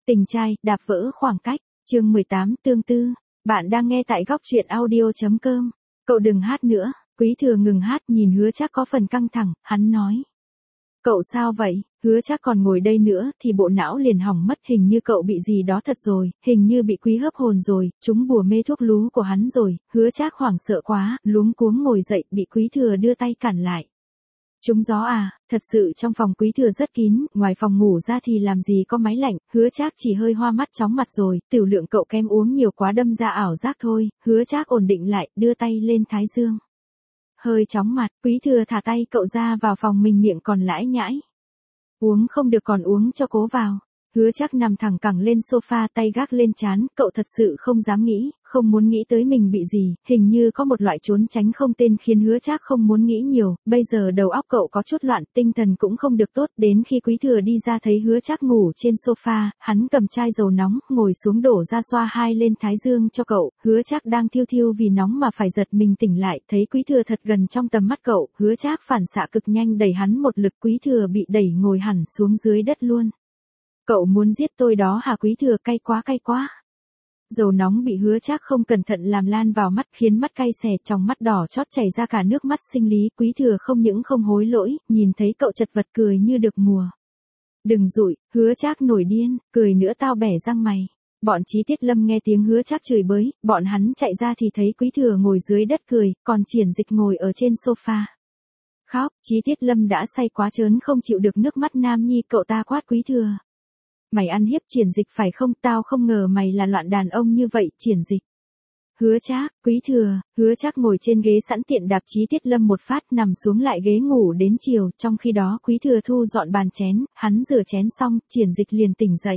Tình trai, đạp vỡ khoảng cách, chương 18 tương tư. Bạn đang nghe tại góc truyện audio.com. Cậu đừng hát nữa. Quý Thừa ngừng hát, nhìn Hứa Trác có phần căng thẳng, hắn nói. Cậu sao vậy? Hứa Trác còn ngồi đây nữa thì bộ não liền hỏng mất, hình như cậu bị gì đó thật rồi, hình như bị Quý hấp hồn rồi, trúng bùa mê thuốc lú của hắn rồi. Hứa Trác hoảng sợ quá, luống cuống ngồi dậy, bị Quý Thừa đưa tay cản lại. Trúng gió à? Thật sự trong phòng Quý Thừa rất kín, ngoài phòng ngủ ra thì làm gì có máy lạnh. Hứa Trác chỉ hơi hoa mắt chóng mặt rồi, tiểu lượng cậu kem uống nhiều quá đâm ra ảo giác thôi. Hứa Trác ổn định lại, đưa tay lên thái dương. Hơi chóng mặt, Quý Thừa thả tay cậu ra vào phòng mình, miệng còn lãi nhãi. Uống không được còn uống cho cố vào. Hứa Trác nằm thẳng cẳng lên sofa, tay gác lên trán, cậu thật sự không dám nghĩ, không muốn nghĩ tới mình bị gì, hình như có một loại trốn tránh không tên khiến Hứa Trác không muốn nghĩ nhiều, bây giờ đầu óc cậu có chút loạn, tinh thần cũng không được tốt, đến khi Quý Thừa đi ra thấy Hứa Trác ngủ trên sofa, hắn cầm chai dầu nóng, ngồi xuống đổ ra xoa hai lên thái dương cho cậu. Hứa Trác đang thiêu thiêu vì nóng mà phải giật mình tỉnh lại, thấy Quý Thừa thật gần trong tầm mắt cậu, Hứa Trác phản xạ cực nhanh đẩy hắn một lực, Quý Thừa bị đẩy ngồi hẳn xuống dưới đất luôn. Cậu muốn giết tôi đó hả? Quý Thừa cay quá cay quá. Dầu nóng bị Hứa Trác không cẩn thận làm lan vào mắt, khiến mắt cay xè, trong mắt đỏ chót chảy ra cả nước mắt sinh lý. Quý Thừa không những không hối lỗi, nhìn thấy cậu chật vật cười như được mùa. Đừng dụi, Hứa Trác nổi điên, cười nữa tao bẻ răng mày. Bọn Chí Tiết Lâm nghe tiếng Hứa Trác chửi bới, bọn hắn chạy ra thì thấy Quý Thừa ngồi dưới đất cười, còn Triển Dịch ngồi ở trên sofa. Khóc, Chí Tiết Lâm đã say quá trớn không chịu được nước mắt nam nhi, cậu ta quát Quý Thừa. Mày ăn hiếp Triển Dịch phải không? Tao không ngờ mày là loạn đàn ông như vậy, Triển Dịch. Hứa Trác, Quý Thừa. Hứa Trác ngồi trên ghế sẵn tiện đạp Chí Tiết Lâm một phát, nằm xuống lại ghế ngủ đến chiều, trong khi đó Quý Thừa thu dọn bàn chén, hắn rửa chén xong, Triển Dịch liền tỉnh dậy.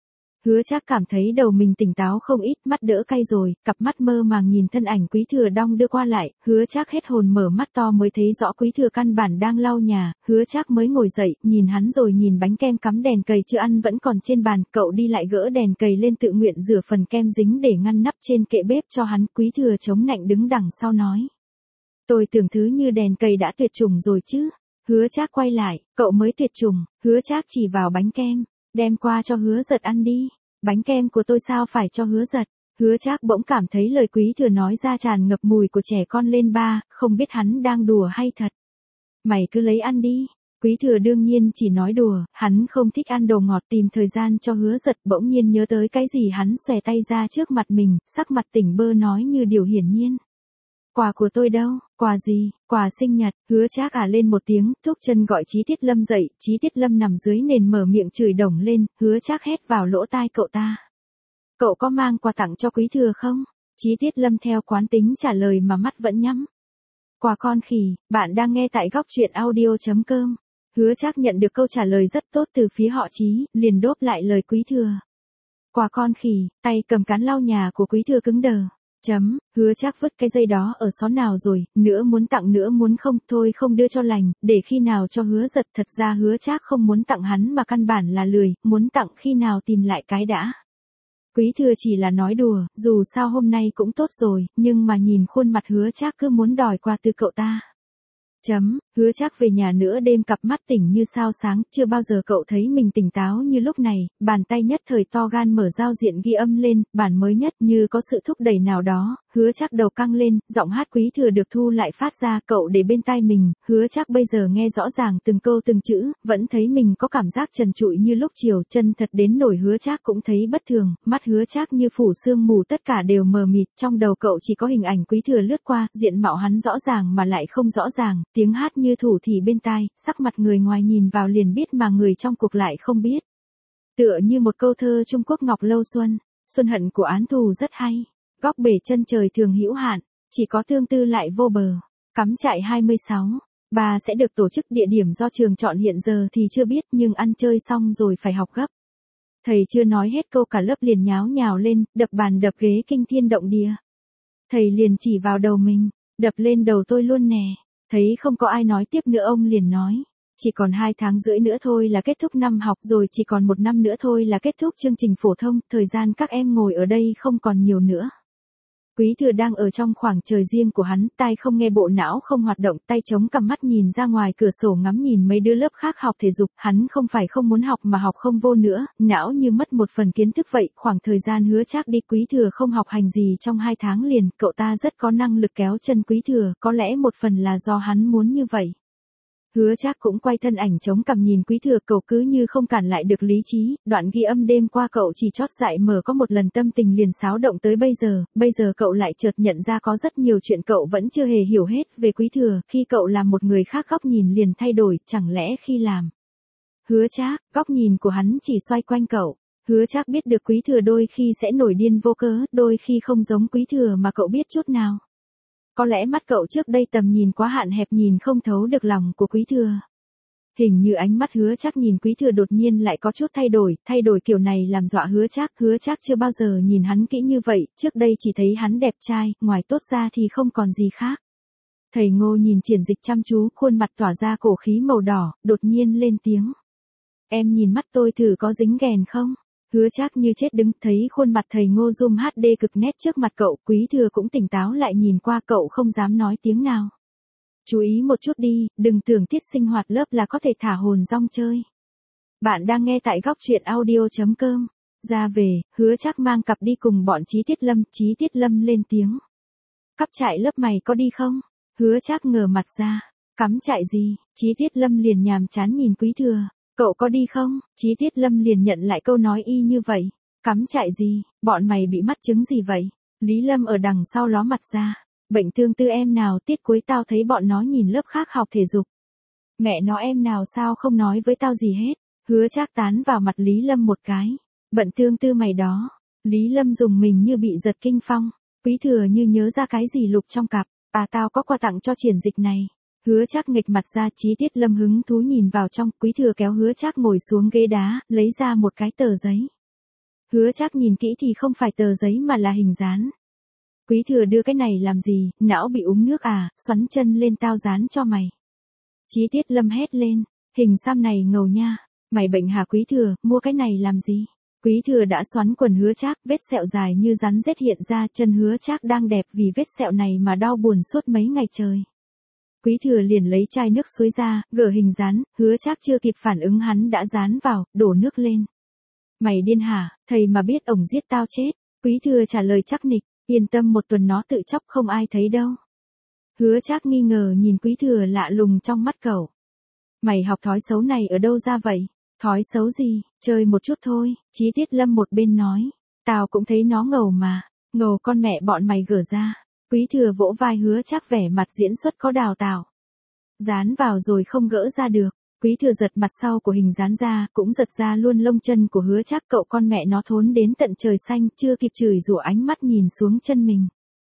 Hứa Trác cảm thấy đầu mình tỉnh táo không ít, mắt đỡ cay rồi, cặp mắt mơ màng nhìn thân ảnh Quý Thừa đong đưa qua lại, Hứa Trác hết hồn mở mắt to mới thấy rõ Quý Thừa căn bản đang lau nhà. Hứa Trác mới ngồi dậy, nhìn hắn rồi nhìn bánh kem cắm đèn cầy chưa ăn vẫn còn trên bàn, cậu đi lại gỡ đèn cầy lên tự nguyện rửa phần kem dính để ngăn nắp trên kệ bếp cho hắn. Quý Thừa chống nạnh đứng đằng sau nói. Tôi tưởng thứ như đèn cầy đã tuyệt chủng rồi chứ. Hứa Trác quay lại, cậu mới tuyệt chủng. Hứa Trác chỉ vào bánh kem. Đem qua cho Hứa Giật ăn đi. Bánh kem của tôi sao phải cho Hứa Giật? Hứa Trác bỗng cảm thấy lời Quý Thừa nói ra tràn ngập mùi của trẻ con lên ba, không biết hắn đang đùa hay thật. Mày cứ lấy ăn đi. Quý Thừa đương nhiên chỉ nói đùa, hắn không thích ăn đồ ngọt, tìm thời gian cho Hứa Giật, bỗng nhiên nhớ tới cái gì hắn xòe tay ra trước mặt mình, sắc mặt tỉnh bơ nói như điều hiển nhiên. Quà của tôi đâu? Quà gì? Quà sinh nhật. Hứa Trác lên một tiếng, thúc chân gọi Chí Tiết Lâm dậy, Chí Tiết Lâm nằm dưới nền mở miệng chửi đồng lên, Hứa Trác hét vào lỗ tai cậu ta. Cậu có mang quà tặng cho Quý Thừa không? Chí Tiết Lâm theo quán tính trả lời mà mắt vẫn nhắm. Quà con khỉ. Bạn đang nghe tại góc truyện audio.com. Hứa Trác nhận được câu trả lời rất tốt từ phía họ Chí, liền đốp lại lời Quý Thừa. Quà con khỉ. Tay cầm cán lau nhà của Quý Thừa cứng đờ. Hứa Trác vứt cái dây đó ở xó nào rồi, nữa muốn tặng nữa muốn không, thôi không đưa cho lành, để khi nào cho Hứa Giật. Thật ra Hứa Trác không muốn tặng hắn mà căn bản là lười, muốn tặng khi nào tìm lại cái đã. Quý Thừa chỉ là nói đùa, dù sao hôm nay cũng tốt rồi, nhưng mà nhìn khuôn mặt Hứa Trác cứ muốn đòi quà từ cậu ta. Hứa Trác về nhà nửa đêm cặp mắt tỉnh như sao sáng, chưa bao giờ cậu thấy mình tỉnh táo như lúc này, bàn tay nhất thời to gan mở giao diện ghi âm lên, bản mới nhất như có sự thúc đẩy nào đó. Hứa Trác đầu căng lên, giọng hát Quý Thừa được thu lại phát ra, cậu để bên tai mình, Hứa Trác bây giờ nghe rõ ràng từng câu từng chữ, vẫn thấy mình có cảm giác trần trụi như lúc chiều, chân thật đến nổi Hứa Trác cũng thấy bất thường, mắt Hứa Trác như phủ sương mù, tất cả đều mờ mịt, trong đầu cậu chỉ có hình ảnh Quý Thừa lướt qua, diện mạo hắn rõ ràng mà lại không rõ ràng, tiếng hát như thủ thì bên tai, sắc mặt người ngoài nhìn vào liền biết mà người trong cuộc lại không biết. Tựa như một câu thơ Trung Quốc Ngọc Lâu Xuân, xuân hận của án thù rất hay. Góc bể chân trời thường hữu hạn, chỉ có tương tư lại vô bờ. Cắm trại 26. Bà sẽ được tổ chức, địa điểm do trường chọn hiện giờ thì chưa biết, nhưng ăn chơi xong rồi phải học gấp. Thầy chưa nói hết câu cả lớp liền nháo nhào lên, đập bàn đập ghế kinh thiên động địa. Thầy liền chỉ vào đầu mình, đập lên đầu tôi luôn nè. Thấy không có ai nói tiếp nữa ông liền nói. Chỉ còn 2 tháng rưỡi nữa thôi là kết thúc năm học rồi, chỉ còn 1 năm nữa thôi là kết thúc chương trình phổ thông, thời gian các em ngồi ở đây không còn nhiều nữa. Quý Thừa đang ở trong khoảng trời riêng của hắn, tai không nghe bộ não không hoạt động, tay chống cằm mắt nhìn ra ngoài cửa sổ ngắm nhìn mấy đứa lớp khác học thể dục, hắn không phải không muốn học mà học không vô nữa, não như mất một phần kiến thức vậy, khoảng thời gian Hứa Trác đi Quý Thừa không học hành gì trong 2 tháng liền, cậu ta rất có năng lực kéo chân Quý Thừa, có lẽ một phần là do hắn muốn như vậy. Hứa Trác cũng quay thân ảnh chống cằm nhìn Quý Thừa, cậu cứ như không cản lại được lý trí, đoạn ghi âm đêm qua cậu chỉ chót dại mở có một lần tâm tình liền xáo động tới bây giờ cậu lại chợt nhận ra có rất nhiều chuyện cậu vẫn chưa hề hiểu hết về Quý Thừa, khi cậu làm một người khác góc nhìn liền thay đổi, chẳng lẽ khi làm Hứa Trác, góc nhìn của hắn chỉ xoay quanh cậu. Hứa Trác biết được Quý Thừa đôi khi sẽ nổi điên vô cớ, đôi khi không giống Quý Thừa mà cậu biết chút nào. Có lẽ mắt cậu trước đây tầm nhìn quá hạn hẹp nhìn không thấu được lòng của Quý Thừa. Hình như ánh mắt Hứa Trác nhìn Quý Thừa đột nhiên lại có chút thay đổi kiểu này làm dọa Hứa Trác chưa bao giờ nhìn hắn kỹ như vậy, trước đây chỉ thấy hắn đẹp trai, ngoài tốt ra thì không còn gì khác. Thầy Ngô nhìn Triển Dịch chăm chú, khuôn mặt tỏa ra cổ khí màu đỏ, đột nhiên lên tiếng. Em nhìn mắt tôi thử có dính ghèn không? Hứa Trác như chết đứng, thấy khuôn mặt thầy Ngô zoom HD cực nét trước mặt cậu, Quý Thừa cũng tỉnh táo lại nhìn qua cậu không dám nói tiếng nào. Chú ý một chút đi, đừng tưởng tiết sinh hoạt lớp là có thể thả hồn rong chơi. Bạn đang nghe tại góc truyện audio.com. Ra về, Hứa Trác mang cặp đi cùng bọn Chí Tiết Lâm lên tiếng. Cắm trại lớp mày có đi không? Hứa Trác ngờ mặt ra. Cắm trại gì? Chí Tiết Lâm liền nhàm chán nhìn Quý Thừa. Cậu có đi không? Chí Tiết Lâm liền nhận lại câu nói y như vậy. Cắm trại gì? Bọn mày bị mắc chứng gì vậy? Lý Lâm ở đằng sau ló mặt ra. Bệnh tương tư em nào, tiết cuối tao thấy bọn nó nhìn lớp khác học thể dục. Mẹ nó em nào sao không nói với tao gì hết. Hứa Trác tán vào mặt Lý Lâm một cái. Bận tương tư mày đó. Lý Lâm dùng mình như bị giật kinh phong. Quý Thừa như nhớ ra cái gì lục trong cặp. Tao có quà tặng cho Triển Dịch này. Hứa Trác nghịch mặt ra, Chí Tiết Lâm hứng thú nhìn vào trong, Quý Thừa kéo Hứa Trác ngồi xuống ghế đá, lấy ra một cái tờ giấy. Hứa Trác nhìn kỹ thì không phải tờ giấy mà là hình dán. Quý Thừa đưa cái này làm gì, não bị uống nước à, xoắn chân lên tao dán cho mày. Chí Tiết Lâm hét lên, hình xăm này ngầu nha, mày bệnh hả Quý Thừa, mua cái này làm gì? Quý Thừa đã xoắn quần Hứa Trác, vết sẹo dài như rắn rết hiện ra, chân Hứa Trác đang đẹp vì vết sẹo này mà đau buồn suốt mấy ngày trời. Quý Thừa liền lấy chai nước suối ra, gỡ hình dán, Hứa Trác chưa kịp phản ứng hắn đã dán vào, đổ nước lên. Mày điên hả, thầy mà biết ổng giết tao chết. Quý Thừa trả lời chắc nịch, yên tâm một tuần nó tự chóc không ai thấy đâu. Hứa Trác nghi ngờ nhìn Quý Thừa lạ lùng trong mắt cậu. Mày học thói xấu này ở đâu ra vậy? Thói xấu gì, chơi một chút thôi, Chí Tiết Lâm một bên nói. Tao cũng thấy nó ngầu mà, ngầu con mẹ bọn mày gỡ ra. Quý Thừa vỗ vai Hứa Trác vẻ mặt diễn xuất có đào tạo. Dán vào rồi không gỡ ra được. Quý Thừa giật mặt sau của hình dán ra, cũng giật ra luôn lông chân của Hứa Trác, cậu con mẹ nó thốn đến tận trời xanh, chưa kịp chửi rủa ánh mắt nhìn xuống chân mình.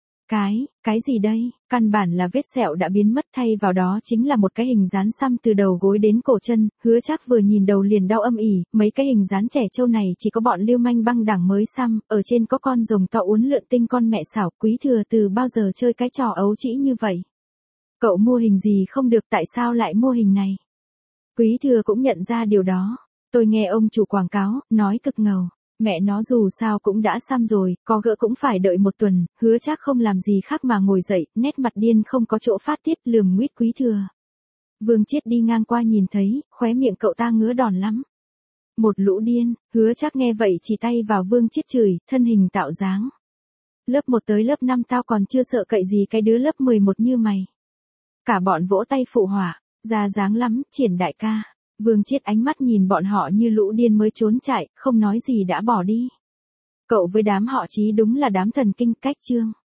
Cái gì đây? Căn bản là vết sẹo đã biến mất, thay vào đó chính là một cái hình dán xăm từ đầu gối đến cổ chân, Hứa Trác vừa nhìn đầu liền đau âm ỉ, mấy cái hình dán trẻ trâu này chỉ có bọn lưu manh băng đảng mới xăm, ở trên có con rồng to uốn lượn tinh con mẹ xảo, Quý Thừa từ bao giờ chơi cái trò ấu trĩ như vậy? Cậu mua hình gì không được tại sao lại mua hình này? Quý Thừa cũng nhận ra điều đó. Tôi nghe ông chủ quảng cáo, nói cực ngầu. Mẹ nó dù sao cũng đã xăm rồi, có gỡ cũng phải đợi một tuần, Hứa Trác không làm gì khác mà ngồi dậy, nét mặt điên không có chỗ phát tiết, lườm nguýt Quý Thừa. Vương Chiết đi ngang qua nhìn thấy, khóe miệng cậu ta ngứa đòn lắm. Một lũ điên, Hứa Trác nghe vậy chỉ tay vào Vương Chiết chửi, thân hình tạo dáng. Lớp 1 tới lớp 5 tao còn chưa sợ cậy gì cái đứa lớp 11 như mày. Cả bọn vỗ tay phụ họa, ra dáng lắm, Triển đại ca. Vương Chiết ánh mắt nhìn bọn họ như lũ điên mới trốn chạy, không nói gì đã bỏ đi. Cậu với đám họ Chí đúng là đám thần kinh cách chương.